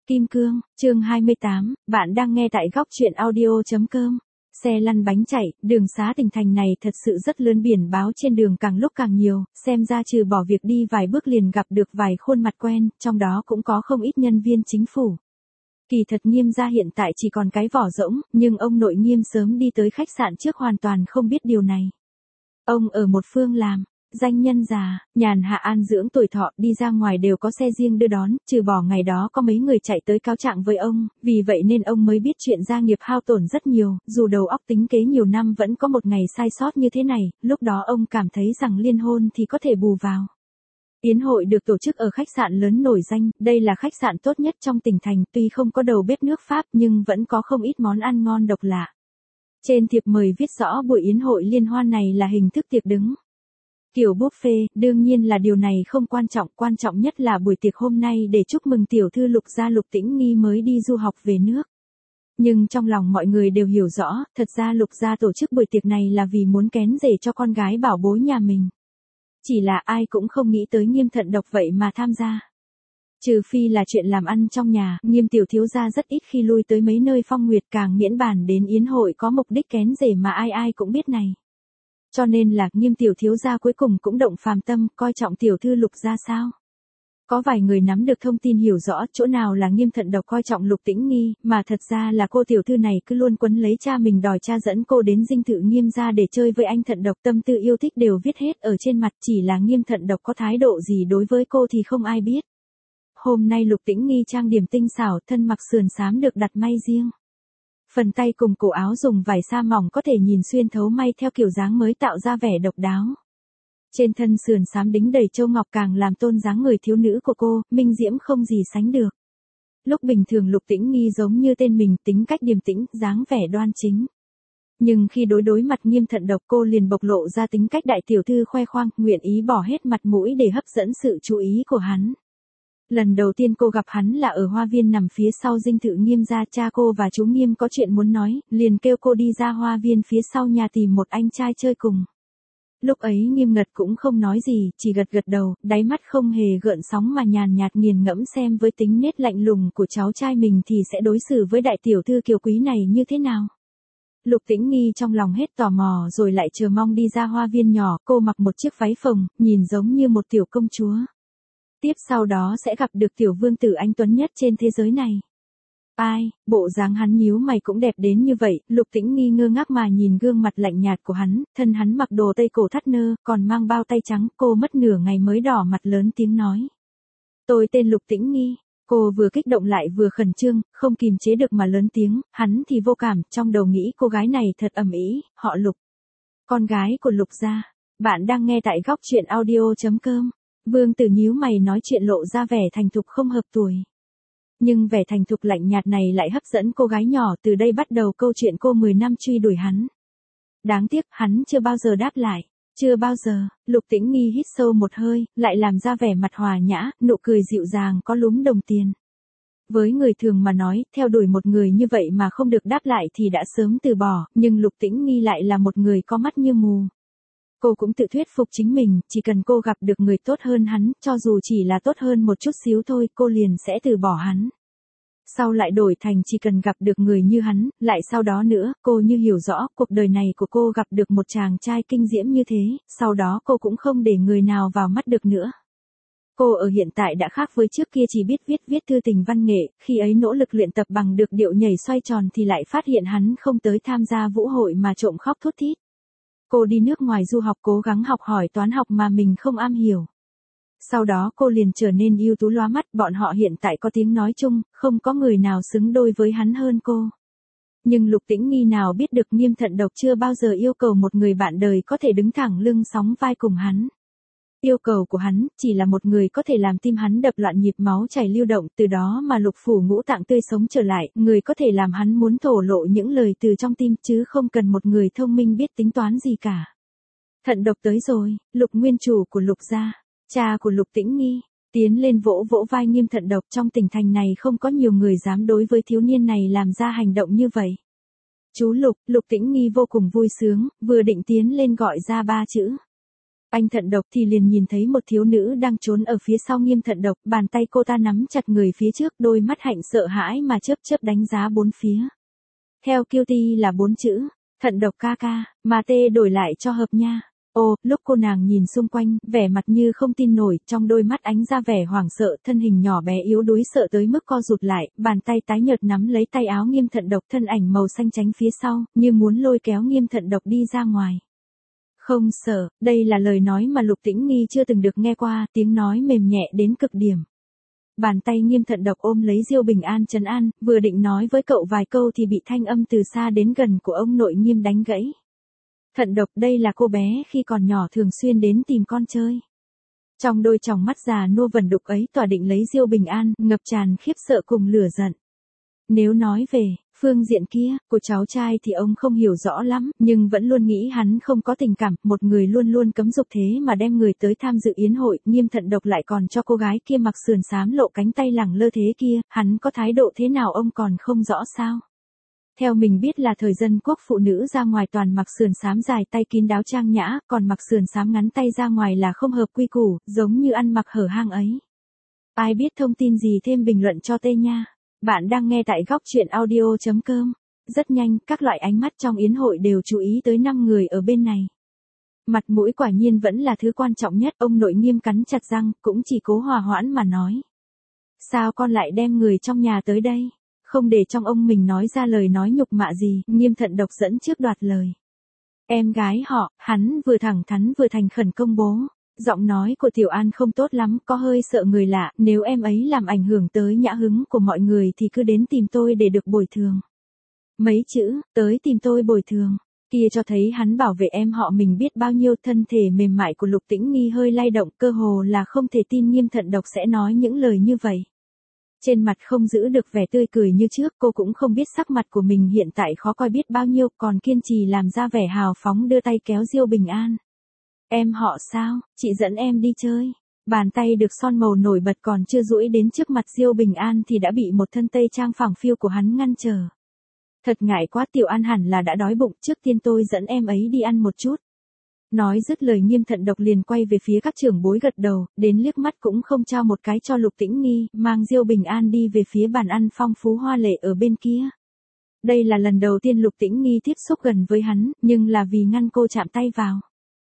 Kim Cương, chương 28, bạn đang nghe tại góc truyện audio.com. Xe lăn bánh chạy, đường xá tỉnh thành này thật sự rất lớn, biển báo trên đường càng lúc càng nhiều, xem ra trừ bỏ việc đi vài bước liền gặp được vài khuôn mặt quen, trong đó cũng có không ít nhân viên chính phủ. Kỳ thật Nghiêm gia hiện tại chỉ còn cái vỏ rỗng, nhưng ông nội Nghiêm sớm đi tới khách sạn trước hoàn toàn không biết điều này. Ông ở một phương làm danh nhân già, nhàn hạ an dưỡng tuổi thọ, đi ra ngoài đều có xe riêng đưa đón, trừ bỏ ngày đó có mấy người chạy tới cáo trạng với ông, vì vậy nên ông mới biết chuyện gia nghiệp hao tổn rất nhiều, dù đầu óc tính kế nhiều năm vẫn có một ngày sai sót như thế này, lúc đó ông cảm thấy rằng liên hôn thì có thể bù vào. Yến hội được tổ chức ở khách sạn lớn nổi danh, đây là khách sạn tốt nhất trong tỉnh thành, tuy không có đầu bếp nước Pháp nhưng vẫn có không ít món ăn ngon độc lạ. Trên thiệp mời viết rõ buổi yến hội liên hoan này là hình thức tiệc đứng. Kiểu buffet, đương nhiên là điều này không quan trọng nhất là buổi tiệc hôm nay để chúc mừng tiểu thư Lục gia Lục Tĩnh Nghi mới đi du học về nước. Nhưng trong lòng mọi người đều hiểu rõ, thật ra Lục gia tổ chức buổi tiệc này là vì muốn kén rể cho con gái bảo bối nhà mình. Chỉ là ai cũng không nghĩ tới Nghiêm thận độc vậy mà tham gia. Trừ phi là chuyện làm ăn trong nhà, Nghiêm tiểu thiếu gia rất ít khi lui tới mấy nơi phong nguyệt, càng miễn bàn đến yến hội có mục đích kén rể mà ai cũng biết này. Cho nên là Nghiêm tiểu thiếu gia cuối cùng cũng động phàm tâm, coi trọng tiểu thư Lục gia sao. Có vài người nắm được thông tin hiểu rõ chỗ nào là Nghiêm thận độc coi trọng Lục Tĩnh Nghi, mà thật ra là cô tiểu thư này cứ luôn quấn lấy cha mình, đòi cha dẫn cô đến dinh thự Nghiêm gia để chơi với anh thận độc, tâm tư yêu thích đều viết hết ở trên mặt, chỉ là Nghiêm thận độc có thái độ gì đối với cô thì không ai biết. Hôm nay Lục Tĩnh Nghi trang điểm tinh xảo, thân mặc sườn xám được đặt may riêng. Phần tay cùng cổ áo dùng vải sa mỏng có thể nhìn xuyên thấu may theo kiểu dáng mới tạo ra vẻ độc đáo. Trên thân sườn xám đính đầy châu ngọc càng làm tôn dáng người thiếu nữ của cô, minh diễm không gì sánh được. Lúc bình thường Lục Tĩnh Nghi giống như tên mình, tính cách điềm tĩnh, dáng vẻ đoan chính. Nhưng khi đối mặt Nghiêm thận độc cô liền bộc lộ ra tính cách đại tiểu thư khoe khoang, nguyện ý bỏ hết mặt mũi để hấp dẫn sự chú ý của hắn. Lần đầu tiên cô gặp hắn là ở hoa viên nằm phía sau dinh thự Nghiêm gia, cha cô và chú Nghiêm có chuyện muốn nói, liền kêu cô đi ra hoa viên phía sau nhà tìm một anh trai chơi cùng. Lúc ấy Nghiêm Ngật cũng không nói gì, chỉ gật đầu, đáy mắt không hề gợn sóng mà nhàn nhạt nghiền ngẫm xem với tính nết lạnh lùng của cháu trai mình thì sẽ đối xử với đại tiểu thư kiều quý này như thế nào. Lục Tĩnh Nghi trong lòng hết tò mò rồi lại chờ mong đi ra hoa viên nhỏ, cô mặc một chiếc váy phồng, nhìn giống như một tiểu công chúa. Tiếp sau đó sẽ gặp được tiểu vương tử anh tuấn nhất trên thế giới này. Ai, bộ dáng hắn nhíu mày cũng đẹp đến như vậy, Lục Tĩnh Nghi ngơ ngác mà nhìn gương mặt lạnh nhạt của hắn, thân hắn mặc đồ tây cổ thắt nơ, còn mang bao tay trắng, cô mất nửa ngày mới đỏ mặt lớn tiếng nói. Tôi tên Lục Tĩnh Nghi. Cô vừa kích động lại vừa khẩn trương, không kìm chế được mà lớn tiếng, hắn thì vô cảm, trong đầu nghĩ cô gái này thật ầm ĩ, họ Lục. Con gái của Lục gia. Bạn đang nghe tại góc truyện audio.com. Vương tử nhíu mày nói chuyện lộ ra vẻ thành thục không hợp tuổi. Nhưng vẻ thành thục lạnh nhạt này lại hấp dẫn cô gái nhỏ, từ đây bắt đầu câu chuyện cô 10 năm truy đuổi hắn. Đáng tiếc, hắn chưa bao giờ đáp lại. Chưa bao giờ. Lục Tĩnh Nghi hít sâu một hơi, lại làm ra vẻ mặt hòa nhã, nụ cười dịu dàng có lúm đồng tiền. Với người thường mà nói, theo đuổi một người như vậy mà không được đáp lại thì đã sớm từ bỏ, nhưng Lục Tĩnh Nghi lại là một người có mắt như mù. Cô cũng tự thuyết phục chính mình, chỉ cần cô gặp được người tốt hơn hắn, cho dù chỉ là tốt hơn một chút xíu thôi, cô liền sẽ từ bỏ hắn. Sau lại đổi thành chỉ cần gặp được người như hắn, lại sau đó nữa, cô như hiểu rõ, cuộc đời này của cô gặp được một chàng trai kinh diễm như thế, sau đó cô cũng không để người nào vào mắt được nữa. Cô ở hiện tại đã khác với trước kia chỉ biết viết thư tình văn nghệ, khi ấy nỗ lực luyện tập bằng được điệu nhảy xoay tròn thì lại phát hiện hắn không tới tham gia vũ hội mà trộm khóc thút thít. Cô đi nước ngoài du học cố gắng học hỏi toán học mà mình không am hiểu. Sau đó cô liền trở nên ưu tú lóa mắt, bọn họ hiện tại có tiếng nói chung, không có người nào xứng đôi với hắn hơn cô. Nhưng Lục Tĩnh Nghi nào biết được Nghiêm thận độc chưa bao giờ yêu cầu một người bạn đời có thể đứng thẳng lưng sóng vai cùng hắn. Yêu cầu của hắn chỉ là một người có thể làm tim hắn đập loạn nhịp máu chảy lưu động, từ đó mà lục phủ ngũ tạng tươi sống trở lại, người có thể làm hắn muốn thổ lộ những lời từ trong tim chứ không cần một người thông minh biết tính toán gì cả. Thận độc tới rồi, Lục nguyên chủ của Lục gia, cha của Lục Tĩnh Nghi, tiến lên vỗ vai Nghiêm thận độc, trong tỉnh thành này không có nhiều người dám đối với thiếu niên này làm ra hành động như vậy. Chú Lục, Lục Tĩnh Nghi vô cùng vui sướng, vừa định tiến lên gọi ra 3 chữ. Anh Thận Độc thì liền nhìn thấy một thiếu nữ đang trốn ở phía sau Nghiêm Thận Độc, bàn tay cô ta nắm chặt người phía trước, đôi mắt hạnh sợ hãi mà chớp chớp đánh giá bốn phía. Theo Cutie là 4 chữ, Thận Độc ca ca, mà tê đổi lại cho hợp nha. Ô, lúc cô nàng nhìn xung quanh, vẻ mặt như không tin nổi, trong đôi mắt ánh ra vẻ hoảng sợ, thân hình nhỏ bé yếu đuối sợ tới mức co rụt lại, bàn tay tái nhợt nắm lấy tay áo Nghiêm Thận Độc, thân ảnh màu xanh tránh phía sau, như muốn lôi kéo Nghiêm Thận Độc đi ra ngoài. Không sợ, đây là lời nói mà Lục Tĩnh Nghi chưa từng được nghe qua, tiếng nói mềm nhẹ đến cực điểm. Bàn tay Nghiêm Thận Độc ôm lấy Diêu Bình An trấn an, vừa định nói với cậu vài câu thì bị thanh âm từ xa đến gần của ông nội Nghiêm đánh gãy. Thận Độc, đây là cô bé khi còn nhỏ thường xuyên đến tìm con chơi. Trong đôi tròng mắt già nua vẩn đục ấy tỏa định lấy Diêu Bình An, ngập tràn khiếp sợ cùng lửa giận. Nếu nói về phương diện kia, của cháu trai thì ông không hiểu rõ lắm, nhưng vẫn luôn nghĩ hắn không có tình cảm, một người luôn luôn cấm dục thế mà đem người tới tham dự yến hội, Nghiêm Thận Độc lại còn cho cô gái kia mặc sườn xám lộ cánh tay lẳng lơ thế kia, hắn có thái độ thế nào ông còn không rõ sao? Theo mình biết là thời dân quốc phụ nữ ra ngoài toàn mặc sườn xám dài tay kín đáo trang nhã, còn mặc sườn xám ngắn tay ra ngoài là không hợp quy củ, giống như ăn mặc hở hang ấy. Ai biết thông tin gì thêm bình luận cho tê nha. Bạn đang nghe tại góc truyện audio.com. Rất nhanh, các loại ánh mắt trong yến hội đều chú ý tới 5 người ở bên này. Mặt mũi quả nhiên vẫn là thứ quan trọng nhất, ông nội Nghiêm cắn chặt răng, cũng chỉ cố hòa hoãn mà nói. Sao con lại đem người trong nhà tới đây? Không để trong ông mình nói ra lời nói nhục mạ gì, Nghiêm Thận Độc dẫn trước đoạt lời. Em gái họ, hắn vừa thẳng thắn vừa thành khẩn công bố. Giọng nói của Tiểu An không tốt lắm, có hơi sợ người lạ, nếu em ấy làm ảnh hưởng tới nhã hứng của mọi người thì cứ đến tìm tôi để được bồi thường. Mấy chữ, tới tìm tôi bồi thường, kia cho thấy hắn bảo vệ em họ mình biết bao nhiêu. Thân thể mềm mại của Lục Tĩnh Nghi hơi lay động, cơ hồ là không thể tin Nghiêm Thận Độc sẽ nói những lời như vậy. Trên mặt không giữ được vẻ tươi cười như trước, cô cũng không biết sắc mặt của mình hiện tại khó coi biết bao nhiêu, còn kiên trì làm ra vẻ hào phóng đưa tay kéo Diêu Bình An. Em họ sao, chị dẫn em đi chơi. Bàn tay được son màu nổi bật còn chưa duỗi đến trước mặt Diêu Bình An thì đã bị một thân tây trang phẳng phiu của hắn ngăn trở. Thật ngại quá, Tiểu An hẳn là đã đói bụng, trước tiên tôi dẫn em ấy đi ăn một chút. Nói dứt lời Nghiêm Thận Độc liền quay về phía các trưởng bối gật đầu, đến liếc mắt cũng không trao một cái cho Lục Tĩnh Nghi, mang Diêu Bình An đi về phía bàn ăn phong phú hoa lệ ở bên kia. Đây là lần đầu tiên Lục Tĩnh Nghi tiếp xúc gần với hắn, nhưng là vì ngăn cô chạm tay vào.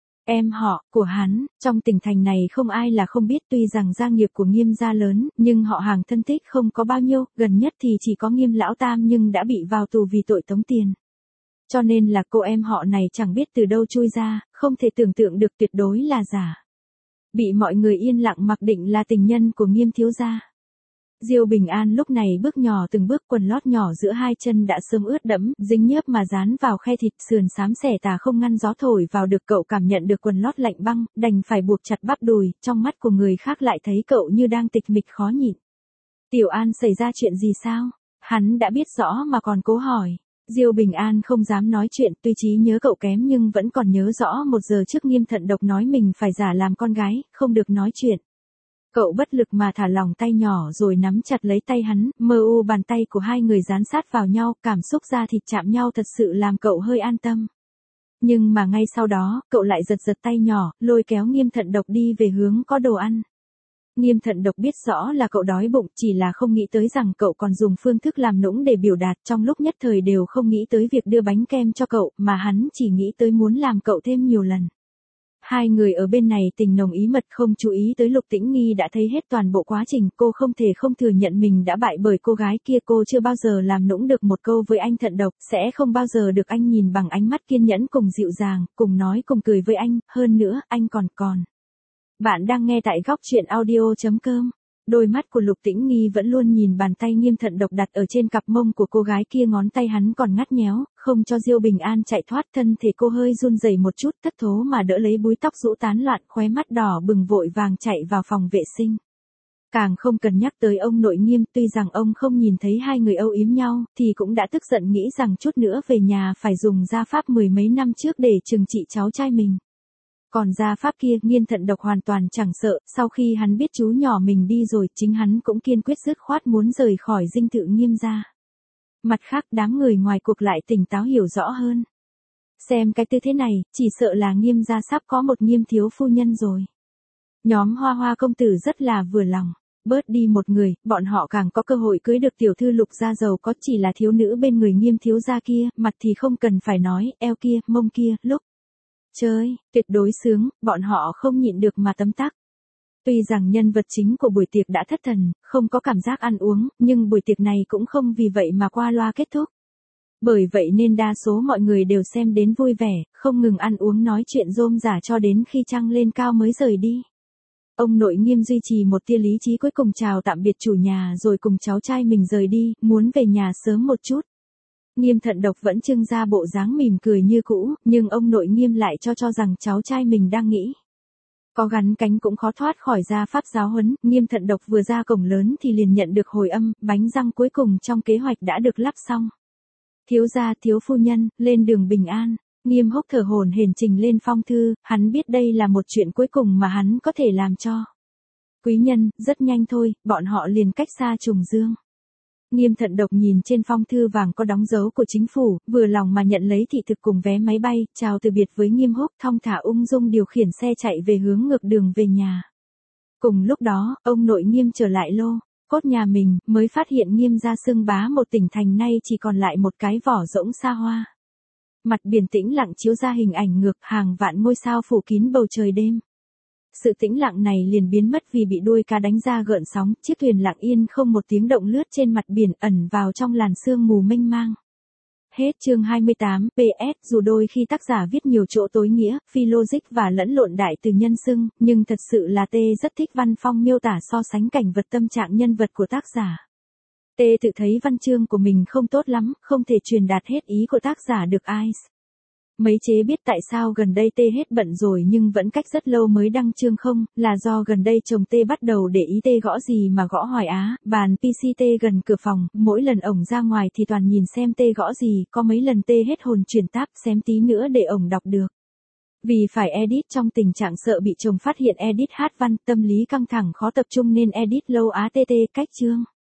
Em họ của hắn, trong tỉnh thành này không ai là không biết, tuy rằng gia nghiệp của Nghiêm gia lớn, nhưng họ hàng thân thích không có bao nhiêu, gần nhất thì chỉ có Nghiêm lão tam nhưng đã bị vào tù vì tội tống tiền. Cho nên là cô em họ này chẳng biết từ đâu chui ra, không thể tưởng tượng được, tuyệt đối là giả. Bị mọi người yên lặng mặc định là tình nhân của Nghiêm thiếu gia. Diêu Bình An lúc này bước nhỏ từng bước, quần lót nhỏ giữa hai chân đã sớm ướt đẫm, dính nhớp mà dán vào khe thịt, sườn xám xẻ tà không ngăn gió thổi vào được, cậu cảm nhận được quần lót lạnh băng, đành phải buộc chặt bắp đùi, trong mắt của người khác lại thấy cậu như đang tịch mịch khó nhịn. Tiểu An, xảy ra chuyện gì sao? Hắn đã biết rõ mà còn cố hỏi. Diêu Bình An không dám nói chuyện, tuy trí nhớ cậu kém nhưng vẫn còn nhớ rõ 1 giờ trước Nghiêm Thận Độc nói mình phải giả làm con gái, không được nói chuyện. Cậu bất lực mà thả lỏng tay nhỏ rồi nắm chặt lấy tay hắn, bàn tay của hai người dán sát vào nhau, cảm xúc da thịt chạm nhau thật sự làm cậu hơi an tâm. Nhưng mà ngay sau đó, cậu lại giật giật tay nhỏ, lôi kéo Nghiêm Thận Độc đi về hướng có đồ ăn. Nghiêm Thận Độc biết rõ là cậu đói bụng, chỉ là không nghĩ tới rằng cậu còn dùng phương thức làm nũng để biểu đạt, trong lúc nhất thời đều không nghĩ tới việc đưa bánh kem cho cậu, mà hắn chỉ nghĩ tới muốn làm cậu thêm nhiều lần. Hai người ở bên này tình nồng ý mật, không chú ý tới Lục Tĩnh Nghi đã thấy hết toàn bộ quá trình, cô không thể không thừa nhận mình đã bại bởi cô gái kia, cô chưa bao giờ làm nũng được một câu với anh Thận Độc, sẽ không bao giờ được anh nhìn bằng ánh mắt kiên nhẫn cùng dịu dàng, cùng nói cùng cười với anh, hơn nữa, anh còn. Bạn đang nghe tại góc truyện audio.com. Đôi mắt của Lục Tĩnh Nghi vẫn luôn nhìn bàn tay Nghiêm Thận Độc đặt ở trên cặp mông của cô gái kia, ngón tay hắn còn ngắt nhéo, không cho Diêu Bình An chạy thoát, thân thể cô hơi run rẩy một chút, thất thố mà đỡ lấy búi tóc rũ tán loạn, khóe mắt đỏ bừng vội vàng chạy vào phòng vệ sinh. Càng không cần nhắc tới ông nội Nghiêm, tuy rằng ông không nhìn thấy hai người âu yếm nhau, thì cũng đã tức giận nghĩ rằng chút nữa về nhà phải dùng gia pháp 10 mấy năm trước để trừng trị cháu trai mình. Còn gia pháp kia, Nghiêm Thận Độc hoàn toàn chẳng sợ, sau khi hắn biết chú nhỏ mình đi rồi, chính hắn cũng kiên quyết dứt khoát muốn rời khỏi dinh thự Nghiêm gia. Mặt khác, đám người ngoài cuộc lại tỉnh táo hiểu rõ hơn. Xem cái tư thế này, chỉ sợ là Nghiêm gia sắp có một Nghiêm thiếu phu nhân rồi. Nhóm Hoa Hoa công tử rất là vừa lòng. Bớt đi một người, bọn họ càng có cơ hội cưới được tiểu thư Lục gia giàu có, chỉ là thiếu nữ bên người Nghiêm thiếu gia kia, mặt thì không cần phải nói, eo kia, mông kia, lúc chơi, tuyệt đối sướng, bọn họ không nhịn được mà tấm tắc. Tuy rằng nhân vật chính của buổi tiệc đã thất thần, không có cảm giác ăn uống, nhưng buổi tiệc này cũng không vì vậy mà qua loa kết thúc. Bởi vậy nên đa số mọi người đều xem đến vui vẻ, không ngừng ăn uống nói chuyện rôm rả cho đến khi trăng lên cao mới rời đi. Ông nội Nghiêm duy trì một tia lý trí, cuối cùng chào tạm biệt chủ nhà rồi cùng cháu trai mình rời đi, muốn về nhà sớm một chút. Nghiêm Thận Độc vẫn trưng ra bộ dáng mỉm cười như cũ, nhưng ông nội Nghiêm lại cho rằng cháu trai mình đang nghĩ. Có gắn cánh cũng khó thoát khỏi gia pháp giáo huấn. Nghiêm Thận Độc vừa ra cổng lớn thì liền nhận được hồi âm, bánh răng cuối cùng trong kế hoạch đã được lắp xong. Thiếu gia, thiếu phu nhân, lên đường bình an. Nghiêm Húc thở hổn hển trình lên phong thư, hắn biết đây là một chuyện cuối cùng mà hắn có thể làm cho. Quý nhân, rất nhanh thôi, bọn họ liền cách xa Trùng Dương. Nghiêm Thận Độc nhìn trên phong thư vàng có đóng dấu của chính phủ, vừa lòng mà nhận lấy thị thực cùng vé máy bay, chào từ biệt với Nghiêm Húc, thong thả ung dung điều khiển xe chạy về hướng ngược đường về nhà. Cùng lúc đó, ông nội Nghiêm trở lại lô cốt nhà mình, mới phát hiện Nghiêm gia xưng bá một tỉnh thành nay chỉ còn lại một cái vỏ rỗng xa hoa. Mặt biển tĩnh lặng chiếu ra hình ảnh ngược, hàng vạn ngôi sao phủ kín bầu trời đêm. Sự tĩnh lặng này liền biến mất vì bị đuôi cá đánh ra gợn sóng, chiếc thuyền lặng yên không một tiếng động lướt trên mặt biển, ẩn vào trong làn sương mù mênh mang. Hết chương 28, PS, dù đôi khi tác giả viết nhiều chỗ tối nghĩa, phi logic và lẫn lộn đại từ nhân xưng, nhưng thật sự là T rất thích văn phong miêu tả so sánh cảnh vật tâm trạng nhân vật của tác giả. T tự thấy văn chương của mình không tốt lắm, không thể truyền đạt hết ý của tác giả được ai. Mấy chế biết tại sao gần đây T hết bận rồi nhưng vẫn cách rất lâu mới đăng chương không, là do gần đây chồng T bắt đầu để ý T gõ gì mà gõ hoài á, bàn PC T gần cửa phòng, mỗi lần ổng ra ngoài thì toàn nhìn xem T gõ gì, có mấy lần T hết hồn chuyển tab xém tí nữa để ổng đọc được. Vì phải edit trong tình trạng sợ bị chồng phát hiện edit hát văn, tâm lý căng thẳng khó tập trung nên edit lâu á TT cách chương.